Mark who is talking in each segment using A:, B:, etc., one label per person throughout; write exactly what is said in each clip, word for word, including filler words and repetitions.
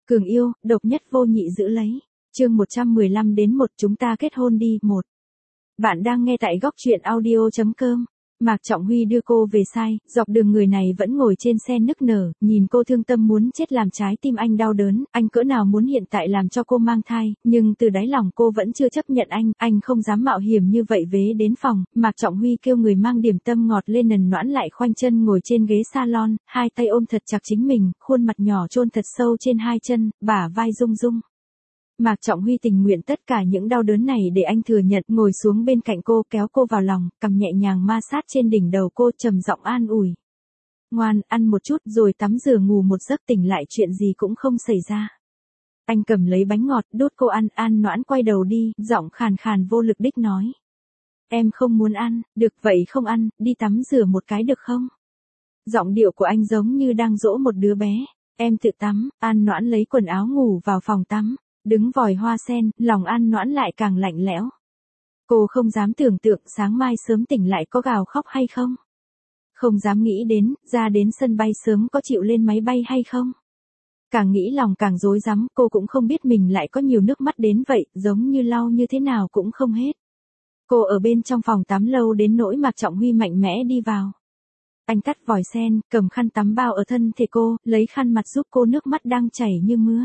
A: Cường yêu, độc nhất vô nhị giữ lấy. Chương một trăm mười lăm đến một chúng ta kết hôn đi, một. Bạn đang nghe tại góc truyện audio chấm com. Mạc Trọng Huy đưa cô về sai, dọc đường người này vẫn ngồi trên xe nức nở, nhìn cô thương tâm muốn chết làm trái tim anh đau đớn, anh cỡ nào muốn hiện tại làm cho cô mang thai, nhưng từ đáy lòng cô vẫn chưa chấp nhận anh, anh không dám mạo hiểm như vậy vế đến phòng, Mạc Trọng Huy kêu người mang điểm tâm ngọt lên nần noãn lại khoanh chân ngồi trên ghế salon, hai tay ôm thật chặt chính mình, khuôn mặt nhỏ chôn thật sâu trên hai chân, bả vai rung rung. Mạc Trọng Huy tình nguyện tất cả những đau đớn này để anh thừa nhận, ngồi xuống bên cạnh cô kéo cô vào lòng, cầm nhẹ nhàng ma sát trên đỉnh đầu cô trầm giọng an ủi. Ngoan, ăn một chút rồi tắm rửa ngủ một giấc tỉnh lại chuyện gì cũng không xảy ra. Anh cầm lấy bánh ngọt đút cô ăn, An Noãn quay đầu đi, giọng khàn khàn vô lực đích nói. Em không muốn ăn, được vậy không ăn, đi tắm rửa một cái được không? Giọng điệu của anh giống như đang dỗ một đứa bé. Em tự tắm, An Noãn lấy quần áo ngủ vào phòng tắm. Đứng vòi hoa sen, lòng An Noãn lại càng lạnh lẽo. Cô không dám tưởng tượng sáng mai sớm tỉnh lại có gào khóc hay không. Không dám nghĩ đến, ra đến sân bay sớm có chịu lên máy bay hay không. Càng nghĩ lòng càng rối rắm, cô cũng không biết mình lại có nhiều nước mắt đến vậy, giống như lau như thế nào cũng không hết. Cô ở bên trong phòng tắm lâu đến nỗi Mạc Trọng Huy mạnh mẽ đi vào. Anh tắt vòi sen, cầm khăn tắm bao ở thân thể cô, lấy khăn mặt giúp cô nước mắt đang chảy như mưa.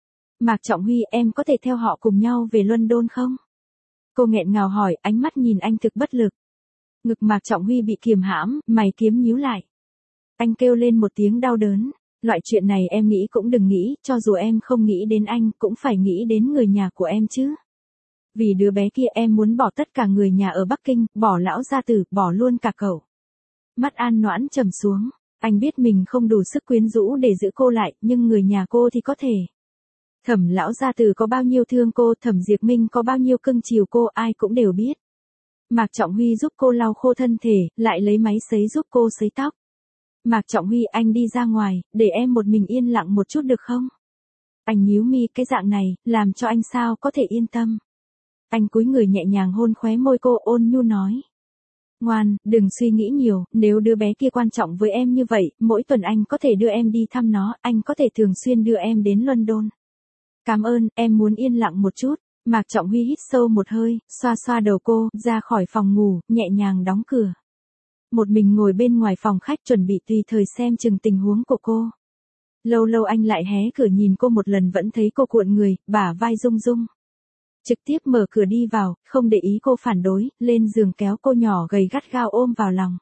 A: Mạc Trọng Huy, em có thể theo họ cùng nhau về London không? Cô nghẹn ngào hỏi, ánh mắt nhìn anh thực bất lực. Ngực Mạc Trọng Huy bị kiềm hãm, mày kiếm nhíu lại. Anh kêu lên một tiếng đau đớn. Loại chuyện này em nghĩ cũng đừng nghĩ, cho dù em không nghĩ đến anh, cũng phải nghĩ đến người nhà của em chứ. Vì đứa bé kia em muốn bỏ tất cả người nhà ở Bắc Kinh, bỏ lão gia tử, bỏ luôn cả cậu. Mắt An Noãn trầm xuống. Anh biết mình không đủ sức quyến rũ để giữ cô lại, nhưng người nhà cô thì có thể. Thẩm lão gia tử có bao nhiêu thương cô, Thẩm Diệp Minh có bao nhiêu cưng chiều cô, ai cũng đều biết. Mạc Trọng Huy giúp cô lau khô thân thể, lại lấy máy sấy giúp cô sấy tóc. Mạc Trọng Huy, anh đi ra ngoài, để em một mình yên lặng một chút được không? Anh nhíu mi, cái dạng này, làm cho anh sao có thể yên tâm. Anh cúi người nhẹ nhàng hôn khóe môi cô, ôn nhu nói. Ngoan, đừng suy nghĩ nhiều, nếu đứa bé kia quan trọng với em như vậy, mỗi tuần anh có thể đưa em đi thăm nó, anh có thể thường xuyên đưa em đến London. Cảm ơn, em muốn yên lặng một chút. Mạc Trọng Huy hít sâu một hơi, xoa xoa đầu cô, ra khỏi phòng ngủ, nhẹ nhàng đóng cửa. Một mình ngồi bên ngoài phòng khách chuẩn bị tùy thời xem chừng tình huống của cô. Lâu lâu anh lại hé cửa nhìn cô một lần vẫn thấy cô cuộn người, bả vai rung rung. Trực tiếp mở cửa đi vào, không để ý cô phản đối, lên giường kéo cô nhỏ gầy gắt gao ôm vào lòng.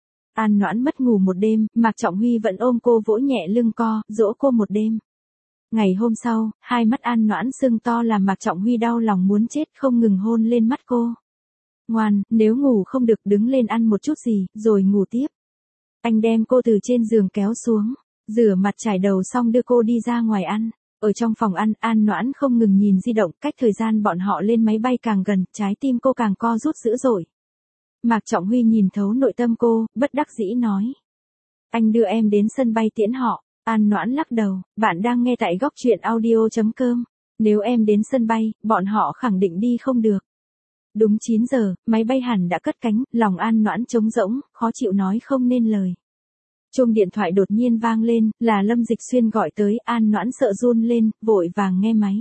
A: An Noãn mất ngủ một đêm, Mạc Trọng Huy vẫn ôm cô vỗ nhẹ lưng co, dỗ cô một đêm. Ngày hôm sau, hai mắt An Noãn sưng to làm Mạc Trọng Huy đau lòng muốn chết không ngừng hôn lên mắt cô. Ngoan, nếu ngủ không được đứng lên ăn một chút gì, rồi ngủ tiếp. Anh đem cô từ trên giường kéo xuống, rửa mặt trải đầu xong đưa cô đi ra ngoài ăn. Ở trong phòng ăn, An Noãn không ngừng nhìn di động, cách thời gian bọn họ lên máy bay càng gần, trái tim cô càng co rút dữ dội. Mạc Trọng Huy nhìn thấu nội tâm cô, bất đắc dĩ nói. Anh đưa em đến sân bay tiễn họ. An Noãn lắc đầu, bạn đang nghe tại góc truyện audio chấm com. Nếu em đến sân bay, bọn họ khẳng định đi không được. Đúng chín giờ, máy bay hẳn đã cất cánh, lòng An Noãn trống rỗng, khó chịu nói không nên lời. Chuông điện thoại đột nhiên vang lên, là Lâm Dịch Xuyên gọi tới, An Noãn sợ run lên, vội vàng nghe máy.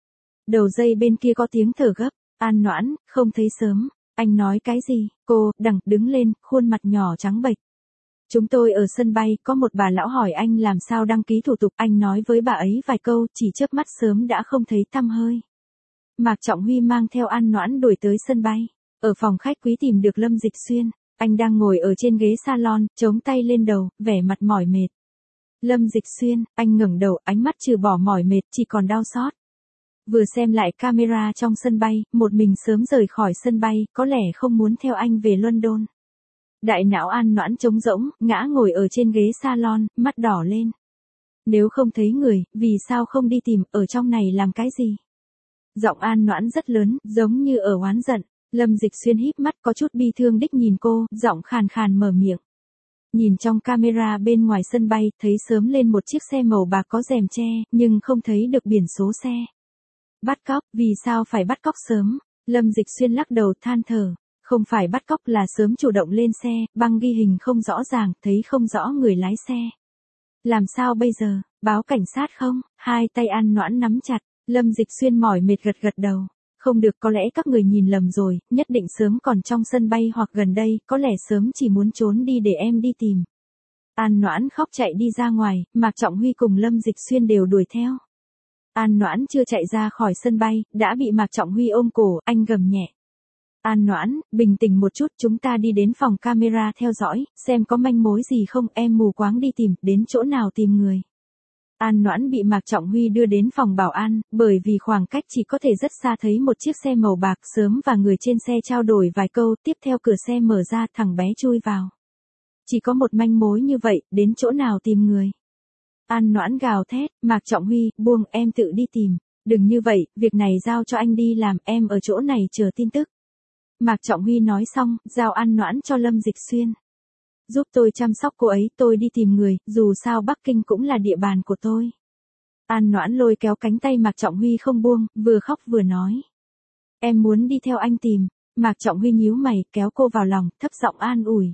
A: Đầu dây bên kia có tiếng thở gấp, An Noãn, không thấy sớm, anh nói cái gì, cô, đằng, đứng lên, khuôn mặt nhỏ trắng bệch. Chúng tôi ở sân bay, có một bà lão hỏi anh làm sao đăng ký thủ tục, anh nói với bà ấy vài câu, chỉ chớp mắt sớm đã không thấy tăm hơi. Mạc Trọng Huy mang theo An Noãn đuổi tới sân bay. Ở phòng khách quý tìm được Lâm Dịch Xuyên, anh đang ngồi ở trên ghế salon, chống tay lên đầu, vẻ mặt mỏi mệt. Lâm Dịch Xuyên, anh ngẩng đầu, ánh mắt trừ bỏ mỏi mệt, chỉ còn đau xót. Vừa xem lại camera trong sân bay, một mình sớm rời khỏi sân bay, có lẽ không muốn theo anh về London. Đại não An Noãn trống rỗng, ngã ngồi ở trên ghế salon, mắt đỏ lên. Nếu không thấy người, vì sao không đi tìm, ở trong này làm cái gì? Giọng An Noãn rất lớn, giống như ở oán giận. Lâm Dịch Xuyên híp mắt có chút bi thương đích nhìn cô, giọng khàn khàn mở miệng. Nhìn trong camera bên ngoài sân bay, thấy sớm lên một chiếc xe màu bạc có rèm che, nhưng không thấy được biển số xe. Bắt cóc, vì sao phải bắt cóc sớm? Lâm Dịch Xuyên lắc đầu than thở. Không phải bắt cóc là sớm chủ động lên xe, băng ghi hình không rõ ràng, thấy không rõ người lái xe. Làm sao bây giờ, báo cảnh sát không? Hai tay An Noãn nắm chặt, Lâm Dịch Xuyên mỏi mệt gật gật đầu. Không được, có lẽ các người nhìn lầm rồi, nhất định sớm còn trong sân bay hoặc gần đây, có lẽ sớm chỉ muốn trốn đi để em đi tìm. An Noãn khóc chạy đi ra ngoài, Mạc Trọng Huy cùng Lâm Dịch Xuyên đều đuổi theo. An Noãn chưa chạy ra khỏi sân bay, đã bị Mạc Trọng Huy ôm cổ, anh gầm nhẹ. An Noãn, bình tĩnh một chút, chúng ta đi đến phòng camera theo dõi, xem có manh mối gì không, em mù quáng đi tìm, đến chỗ nào tìm người. An Noãn bị Mạc Trọng Huy đưa đến phòng bảo an, bởi vì khoảng cách chỉ có thể rất xa thấy một chiếc xe màu bạc, sớm và người trên xe trao đổi vài câu, tiếp theo cửa xe mở ra, thằng bé chui vào. Chỉ có một manh mối như vậy, đến chỗ nào tìm người. An Noãn gào thét, Mạc Trọng Huy, buông, em tự đi tìm. Đừng như vậy, việc này giao cho anh đi làm, em ở chỗ này chờ tin tức. Mạc Trọng Huy nói xong, giao An Noãn cho Lâm Dịch Xuyên. Giúp tôi chăm sóc cô ấy, tôi đi tìm người, dù sao Bắc Kinh cũng là địa bàn của tôi. An Noãn lôi kéo cánh tay Mạc Trọng Huy không buông, vừa khóc vừa nói. Em muốn đi theo anh tìm. Mạc Trọng Huy nhíu mày, kéo cô vào lòng, thấp giọng an ủi.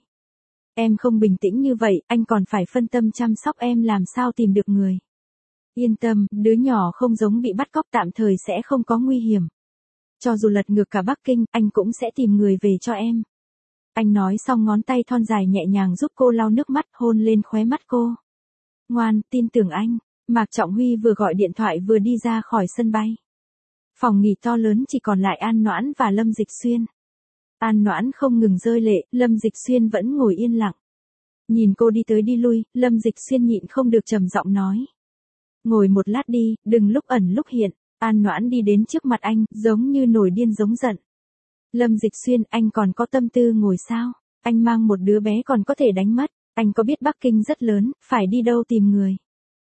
A: Em không bình tĩnh như vậy, anh còn phải phân tâm chăm sóc em, làm sao tìm được người. Yên tâm, đứa nhỏ không giống bị bắt cóc, tạm thời sẽ không có nguy hiểm. Cho dù lật ngược cả Bắc Kinh, anh cũng sẽ tìm người về cho em. Anh nói xong ngón tay thon dài nhẹ nhàng giúp cô lau nước mắt, hôn lên khóe mắt cô. Ngoan, tin tưởng anh. Mạc Trọng Huy vừa gọi điện thoại vừa đi ra khỏi sân bay. Phòng nghỉ to lớn chỉ còn lại An Noãn và Lâm Dịch Xuyên. An Noãn không ngừng rơi lệ, Lâm Dịch Xuyên vẫn ngồi yên lặng. Nhìn cô đi tới đi lui, Lâm Dịch Xuyên nhịn không được trầm giọng nói. Ngồi một lát đi, đừng lúc ẩn lúc hiện. An Noãn đi đến trước mặt anh, giống như nổi điên giống giận. Lâm Dịch Xuyên, anh còn có tâm tư ngồi sao? Anh mang một đứa bé còn có thể đánh mất. Anh có biết Bắc Kinh rất lớn, phải đi đâu tìm người?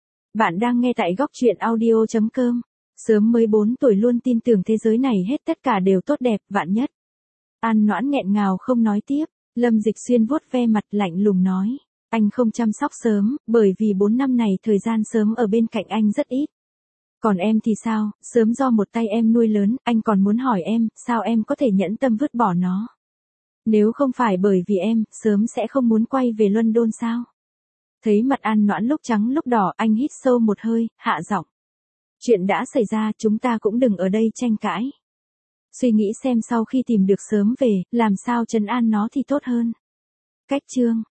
A: Bạn đang nghe tại góc truyện audio chấm com. Sớm mới bốn tuổi luôn tin tưởng thế giới này hết tất cả đều tốt đẹp, vạn nhất. An Noãn nghẹn ngào không nói tiếp. Lâm Dịch Xuyên vuốt ve mặt lạnh lùng nói. Anh không chăm sóc sớm, bởi vì bốn năm này thời gian sớm ở bên cạnh anh rất ít. Còn em thì sao, sớm do một tay em nuôi lớn, anh còn muốn hỏi em, sao em có thể nhẫn tâm vứt bỏ nó? Nếu không phải bởi vì em, sớm sẽ không muốn quay về London sao? Thấy mặt An Noãn lúc trắng lúc đỏ, anh hít sâu một hơi, hạ giọng. Chuyện đã xảy ra, chúng ta cũng đừng ở đây tranh cãi. Suy nghĩ xem sau khi tìm được sớm về, làm sao trấn an nó thì tốt hơn. Cách chương